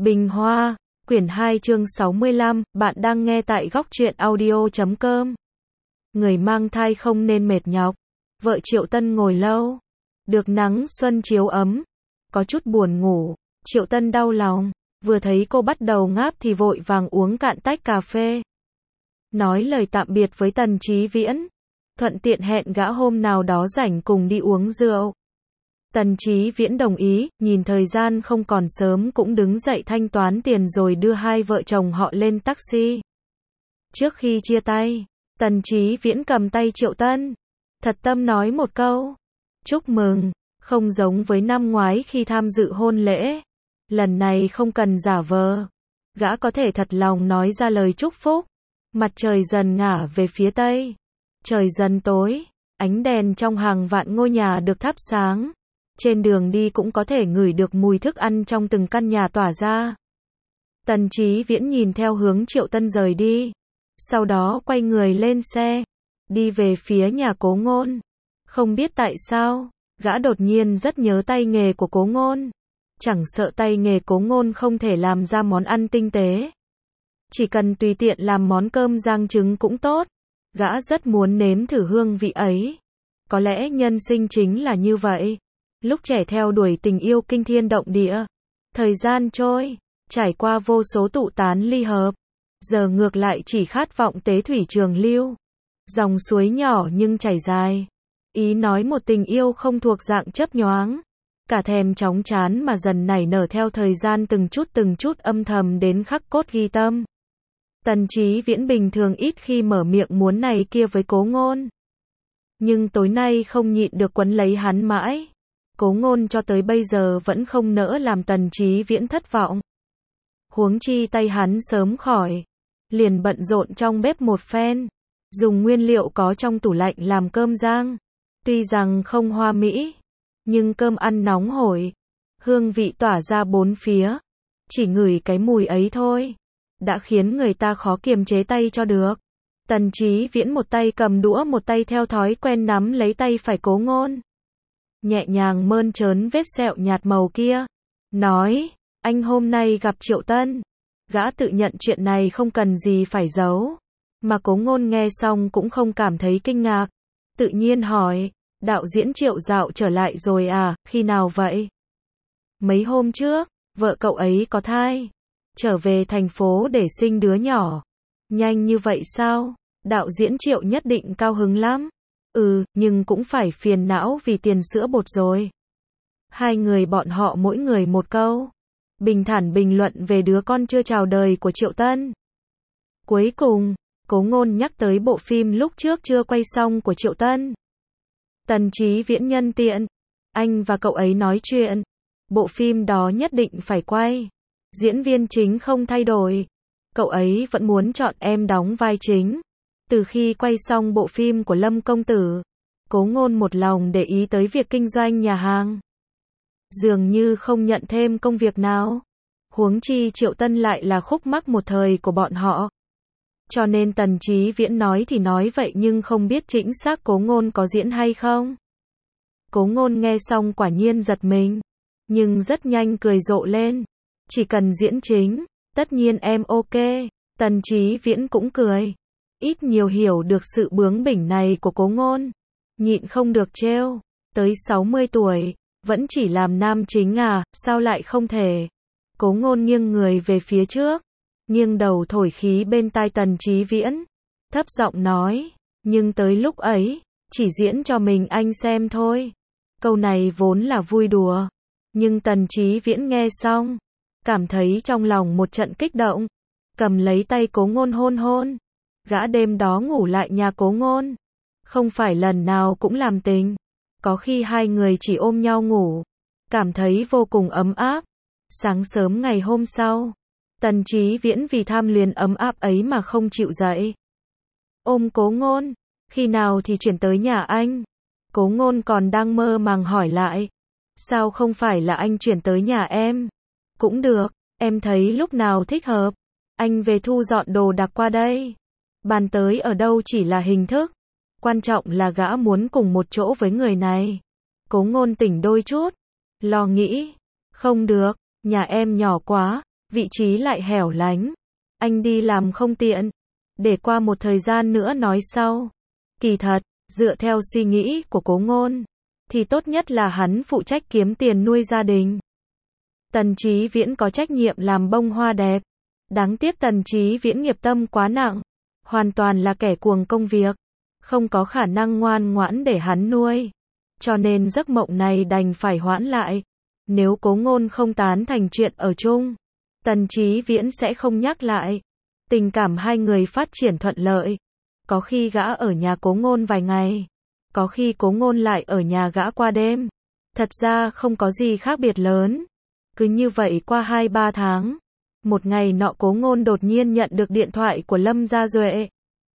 Bình Hoa, quyển 2 chương 65, bạn đang nghe tại góc truyện audio.com. Người mang thai không nên mệt nhọc. Vợ Triệu Tân ngồi lâu, được nắng xuân chiếu ấm, có chút buồn ngủ. Triệu Tân đau lòng, vừa thấy cô bắt đầu ngáp thì vội vàng uống cạn tách cà phê. Nói lời tạm biệt với Tần Chí Viễn, thuận tiện hẹn gã hôm nào đó rảnh cùng đi uống rượu. Tần Chí Viễn đồng ý, nhìn thời gian không còn sớm cũng đứng dậy thanh toán tiền rồi đưa hai vợ chồng họ lên taxi. Trước khi chia tay, Tần Chí Viễn cầm tay Triệu Tân, thật tâm nói một câu, chúc mừng, không giống với năm ngoái khi tham dự hôn lễ. Lần này không cần giả vờ, gã có thể thật lòng nói ra lời chúc phúc. Mặt trời dần ngả về phía tây, trời dần tối, ánh đèn trong hàng vạn ngôi nhà được thắp sáng. Trên đường đi cũng có thể ngửi được mùi thức ăn trong từng căn nhà tỏa ra. Tần Chí Viễn nhìn theo hướng Triệu Tân rời đi, sau đó quay người lên xe, đi về phía nhà Cố Ngôn. Không biết tại sao, gã đột nhiên rất nhớ tay nghề của Cố Ngôn. Chẳng sợ tay nghề Cố Ngôn không thể làm ra món ăn tinh tế, chỉ cần tùy tiện làm món cơm rang trứng cũng tốt. Gã rất muốn nếm thử hương vị ấy. Có lẽ nhân sinh chính là như vậy. Lúc trẻ theo đuổi tình yêu kinh thiên động địa, thời gian trôi, trải qua vô số tụ tán ly hợp, giờ ngược lại chỉ khát vọng tế thủy trường lưu. Dòng suối nhỏ nhưng chảy dài. Ý nói một tình yêu không thuộc dạng chấp nhoáng, cả thèm chóng chán mà dần nảy nở theo thời gian từng chút âm thầm đến khắc cốt ghi tâm. Tần Chí Viễn bình thường ít khi mở miệng muốn này kia với Cố Ngôn, nhưng tối nay không nhịn được quấn lấy hắn mãi. Cố Ngôn cho tới bây giờ vẫn không nỡ làm Tần Chí Viễn thất vọng. Huống chi tay hắn sớm khỏi, liền bận rộn trong bếp một phen, dùng nguyên liệu có trong tủ lạnh làm cơm rang. Tuy rằng không hoa mỹ, nhưng cơm ăn nóng hổi, hương vị tỏa ra bốn phía. Chỉ ngửi cái mùi ấy thôi, đã khiến người ta khó kiềm chế tay cho được. Tần Chí Viễn một tay cầm đũa một tay theo thói quen nắm lấy tay phải Cố Ngôn, nhẹ nhàng mơn trớn vết sẹo nhạt màu kia, nói, anh hôm nay gặp Triệu Tân. Gã tự nhận chuyện này không cần gì phải giấu, mà Cố Ngôn nghe xong cũng không cảm thấy kinh ngạc, tự nhiên hỏi, đạo diễn Triệu dạo trở lại rồi à, khi nào vậy? Mấy hôm trước, vợ cậu ấy có thai, trở về thành phố để sinh đứa nhỏ. Nhanh như vậy sao? Đạo diễn Triệu nhất định cao hứng lắm. Nhưng cũng phải phiền não vì tiền sữa bột rồi. Hai người bọn họ mỗi người một câu, bình thản bình luận về đứa con chưa chào đời của Triệu Tân. Cuối cùng, Cố Ngôn nhắc tới bộ phim lúc trước chưa quay xong của Triệu Tân. Tần Chí Viễn nhân tiện, anh và cậu ấy nói chuyện, bộ phim đó nhất định phải quay. Diễn viên chính không thay đổi, cậu ấy vẫn muốn chọn em đóng vai chính. Từ khi quay xong bộ phim của Lâm Công Tử, Cố Ngôn một lòng để ý tới việc kinh doanh nhà hàng, dường như không nhận thêm công việc nào. Huống chi Triệu Tân lại là khúc mắc một thời của bọn họ. Cho nên Tần Chí Viễn nói thì nói vậy nhưng không biết chính xác Cố Ngôn có diễn hay không. Cố Ngôn nghe xong quả nhiên giật mình, nhưng rất nhanh cười rộ lên. Chỉ cần diễn chính, tất nhiên em ok. Tần Chí Viễn cũng cười, ít nhiều hiểu được sự bướng bỉnh này của Cố Ngôn, nhịn không được trêu, tới 60 tuổi, vẫn chỉ làm nam chính à, sao lại không thể? Cố Ngôn nghiêng người về phía trước, nghiêng đầu thổi khí bên tai Tần Chí Viễn, thấp giọng nói, nhưng tới lúc ấy, chỉ diễn cho mình anh xem thôi. Câu này vốn là vui đùa, nhưng Tần Chí Viễn nghe xong, cảm thấy trong lòng một trận kích động, cầm lấy tay Cố Ngôn hôn hôn. Gã đêm đó ngủ lại nhà Cố Ngôn, không phải lần nào cũng làm tình, có khi hai người chỉ ôm nhau ngủ, cảm thấy vô cùng ấm áp. Sáng sớm ngày hôm sau, Tần Chí Viễn vì tham luyến ấm áp ấy mà không chịu dậy. Ôm Cố Ngôn, khi nào thì chuyển tới nhà anh? Cố Ngôn còn đang mơ màng hỏi lại, sao không phải là anh chuyển tới nhà em? Cũng được, em thấy lúc nào thích hợp, anh về thu dọn đồ đạc qua đây. Bàn tới ở đâu chỉ là hình thức, quan trọng là gã muốn cùng một chỗ với người này. Cố Ngôn tỉnh đôi chút, lo nghĩ, không được, nhà em nhỏ quá, vị trí lại hẻo lánh. Anh đi làm không tiện. Để qua một thời gian nữa nói sau. Kỳ thật, dựa theo suy nghĩ của Cố Ngôn, thì tốt nhất là hắn phụ trách kiếm tiền nuôi gia đình. Tần Chí Viễn có trách nhiệm làm bông hoa đẹp. Đáng tiếc Tần Chí Viễn nghiệp tâm quá nặng. Hoàn toàn là kẻ cuồng công việc. Không có khả năng ngoan ngoãn để hắn nuôi. Cho nên giấc mộng này đành phải hoãn lại. Nếu Cố Ngôn không tán thành chuyện ở chung, Tần Chí Viễn sẽ không nhắc lại. Tình cảm hai người phát triển thuận lợi. Có khi gã ở nhà Cố Ngôn vài ngày. Có khi Cố Ngôn lại ở nhà gã qua đêm. Thật ra không có gì khác biệt lớn. Cứ như vậy qua 2-3 tháng. Một ngày nọ Cố Ngôn đột nhiên nhận được điện thoại của Lâm Gia Duệ.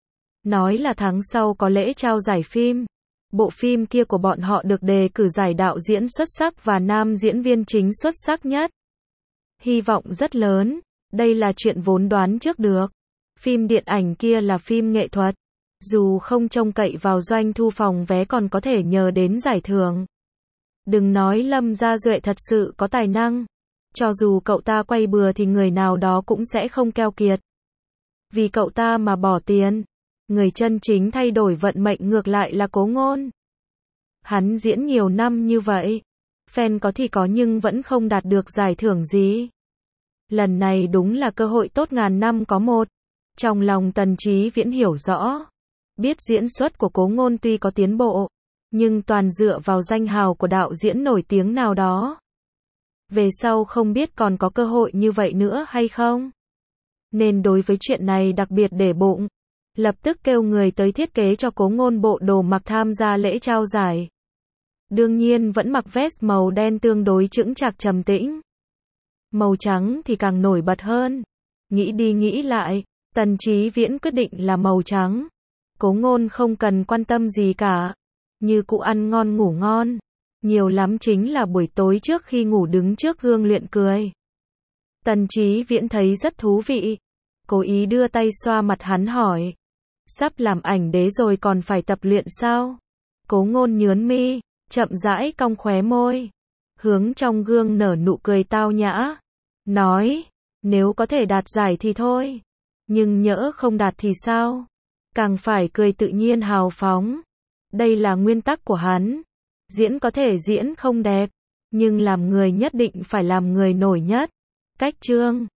Nói là tháng sau có lễ trao giải phim. Bộ phim kia của bọn họ được đề cử giải đạo diễn xuất sắc và nam diễn viên chính xuất sắc nhất. Hy vọng rất lớn. Đây là chuyện vốn đoán trước được. Phim điện ảnh kia là phim nghệ thuật. Dù không trông cậy vào doanh thu phòng vé còn có thể nhờ đến giải thưởng. Đừng nói Lâm Gia Duệ thật sự có tài năng. Cho dù cậu ta quay bừa thì người nào đó cũng sẽ không keo kiệt. Vì cậu ta mà bỏ tiền. Người chân chính thay đổi vận mệnh ngược lại là Cố Ngôn. Hắn diễn nhiều năm như vậy. Fan có thì có nhưng vẫn không đạt được giải thưởng gì. Lần này đúng là cơ hội tốt ngàn năm có một. Trong lòng Tần Chí Viễn hiểu rõ. Biết diễn xuất của Cố Ngôn tuy có tiến bộ, nhưng toàn dựa vào danh hào của đạo diễn nổi tiếng nào đó. Về sau không biết còn có cơ hội như vậy nữa hay không. Nên đối với chuyện này đặc biệt để bụng. Lập tức kêu người tới thiết kế cho Cố Ngôn bộ đồ mặc tham gia lễ trao giải. Đương nhiên vẫn mặc vest màu đen tương đối chững chạc trầm tĩnh. Màu trắng thì càng nổi bật hơn. Nghĩ đi nghĩ lại, Tần Chí Viễn quyết định là màu trắng. Cố Ngôn không cần quan tâm gì cả. Như cụ ăn ngon ngủ ngon. Nhiều lắm chính là buổi tối trước khi ngủ đứng trước gương luyện cười. Tần Chí Viễn thấy rất thú vị. Cố ý đưa tay xoa mặt hắn hỏi. Sắp làm ảnh đế rồi còn phải tập luyện sao? Cố Ngôn nhướng mi, chậm rãi cong khóe môi. Hướng trong gương nở nụ cười tao nhã. Nói, nếu có thể đạt giải thì thôi. Nhưng nhỡ không đạt thì sao? Càng phải cười tự nhiên hào phóng. Đây là nguyên tắc của hắn. Diễn có thể diễn không đẹp. Nhưng làm người nhất định phải làm người nổi nhất. Cách chương